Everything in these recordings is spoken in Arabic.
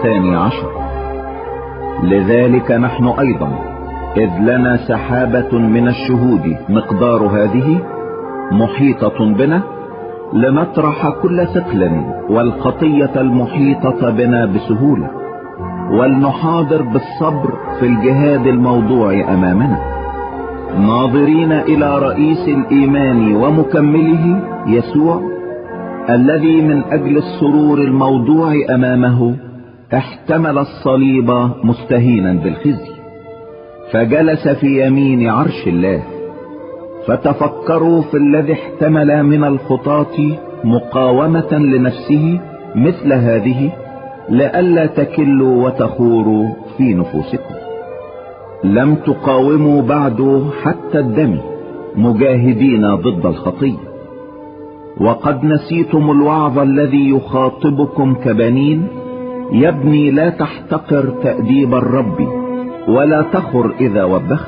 12. لذلك نحن ايضا اذ لنا سحابة من الشهود مقدار هذه محيطة بنا، لنطرح كل ثقل والخطية المحيطة بنا بسهولة، ولنحاضر بالصبر في الجهاد الموضوع امامنا، ناظرين الى رئيس الايمان ومكمله يسوع، الذي من اجل السرور الموضوع امامه احتمل الصليب مستهينا بالخزي، فجلس في يمين عرش الله. فتفكروا في الذي احتمل من الخطاة مقاومة لنفسه مثل هذه، لئلا تكلوا وتخوروا في نفوسكم. لم تقاوموا بعد حتى الدم، مجاهدين ضد الخطية. وقد نسيتم الوعظ الذي يخاطبكم كبنين: يا ابني لا تحتقر تأديب الرب، ولا تخر إذا وبخت،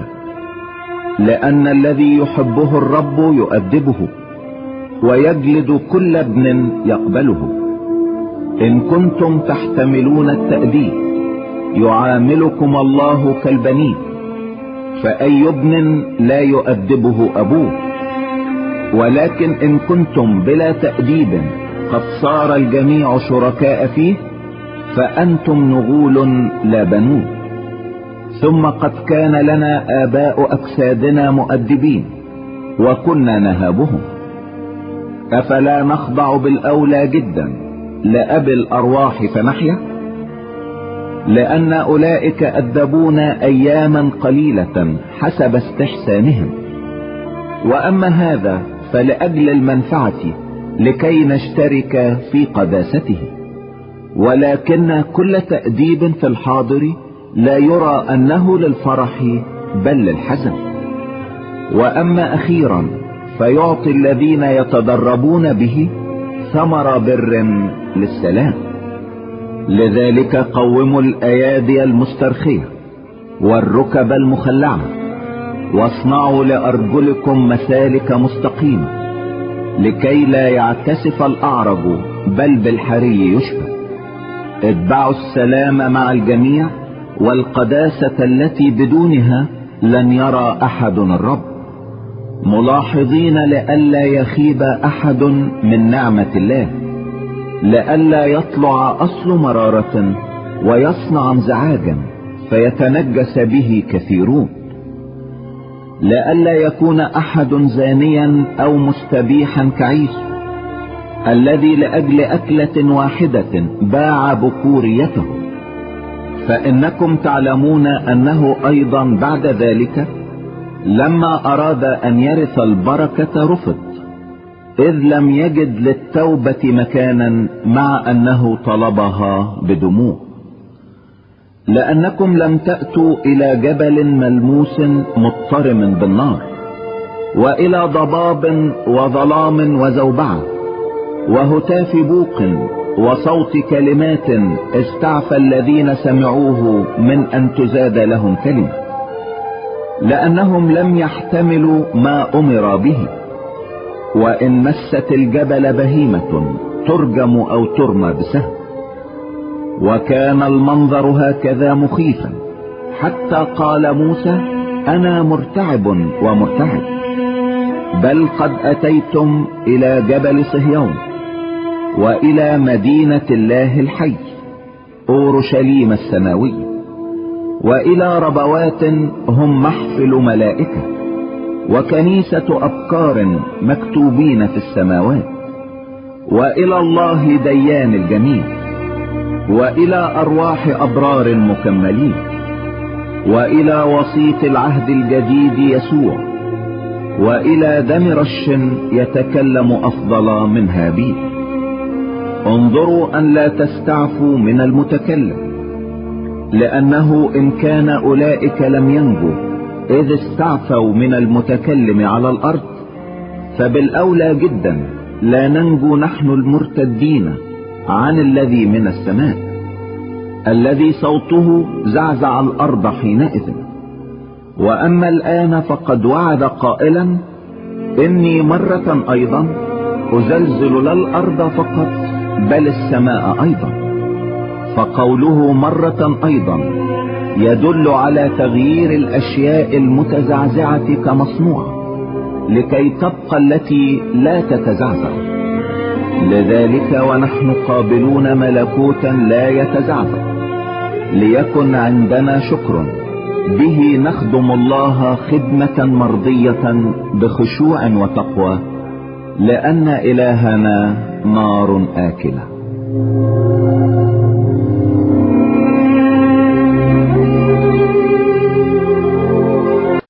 لأن الذي يحبه الرب يؤدبه، ويجلد كل ابن يقبله. إن كنتم تحتملون التأديب يعاملكم الله كالبنين، فأي ابن لا يؤدبه أبوه. ولكن إن كنتم بلا تأديب قد صار الجميع شركاء فيه، فأنتم نغول لا بنون. ثم قد كان لنا آباء أجسادنا مؤدبين، وكنا نهابهم. أفلا نخضع بالأولى جدا لأبي الأرواح فنحيا؟ لأن أولئك أدبونا أياما قليلة حسب استحسانهم، وأما هذا فلأجل المنفعة لكي نشترك في قداسته. ولكن كل تأديب في الحاضر لا يرى أنه للفرح بل للحزن، وأما أخيرا فيعطي الذين يتدربون به ثمر بر للسلام. لذلك قوموا الأيادي المسترخية والركب المخلعة، واصنعوا لأرجلكم مسالك مستقيمة، لكي لا يعتسف الأعرج بل بالحري يشبه. اتبعوا السلام مع الجميع والقداسة التي بدونها لن يرى أحد الرب، ملاحظين لئلا يخيب أحد من نعمة الله، لئلا يطلع أصل مرارة ويصنع انزعاجا فيتنجس به كثيرون، لئلا يكون أحد زانيا أو مستبيحا كعيسو، الذي لأجل أكلة واحدة باع بكوريته. فإنكم تعلمون أنه أيضا بعد ذلك لما أراد أن يرث البركة رفض، إذ لم يجد للتوبة مكانا، مع أنه طلبها بدموع. لأنكم لم تأتوا إلى جبل ملموس مضطرم بالنار، وإلى ضباب وظلام وزوبعة وهتاف بوق وصوت كلمات استعفى الذين سمعوه من أن تزاد لهم كلمة، لأنهم لم يحتملوا ما أمر به. وإن مست الجبل بهيمة ترجم أو ترمى بسهم. وكان المنظر هكذا مخيفا، حتى قال موسى: أنا مرتعب ومرتعب. بل قد أتيتم إلى جبل صهيون، وإلى مدينة الله الحي أورشليم السماوي، وإلى ربوات هم محفل ملائكة، وكنيسة أبكار مكتوبين في السماوات، وإلى الله ديان الجميع، وإلى أرواح أبرار مكملين، وإلى وسيط العهد الجديد يسوع، وإلى دم رش يتكلم أفضل من هابيل. انظروا أن لا تستعفوا من المتكلم، لأنه إن كان أولئك لم ينجوا إذ استعفوا من المتكلم على الأرض، فبالأولى جدا لا ننجو نحن المرتدين عن الذي من السماء، الذي صوته زعزع الأرض حينئذ. وأما الآن فقد وعد قائلا: إني مرة أيضا أزلزل لا الأرض فقط بل السماء أيضا. فقوله مرة ايضا يدل على تغيير الاشياء المتزعزعة كمصنوعة لكي تبقى التي لا تتزعزع. لذلك ونحن قابلون ملكوتا لا يتزعزع ليكن عندنا شكر به نخدم الله خدمة مرضية بخشوع وتقوى، لأن إلهنا نار آكلة.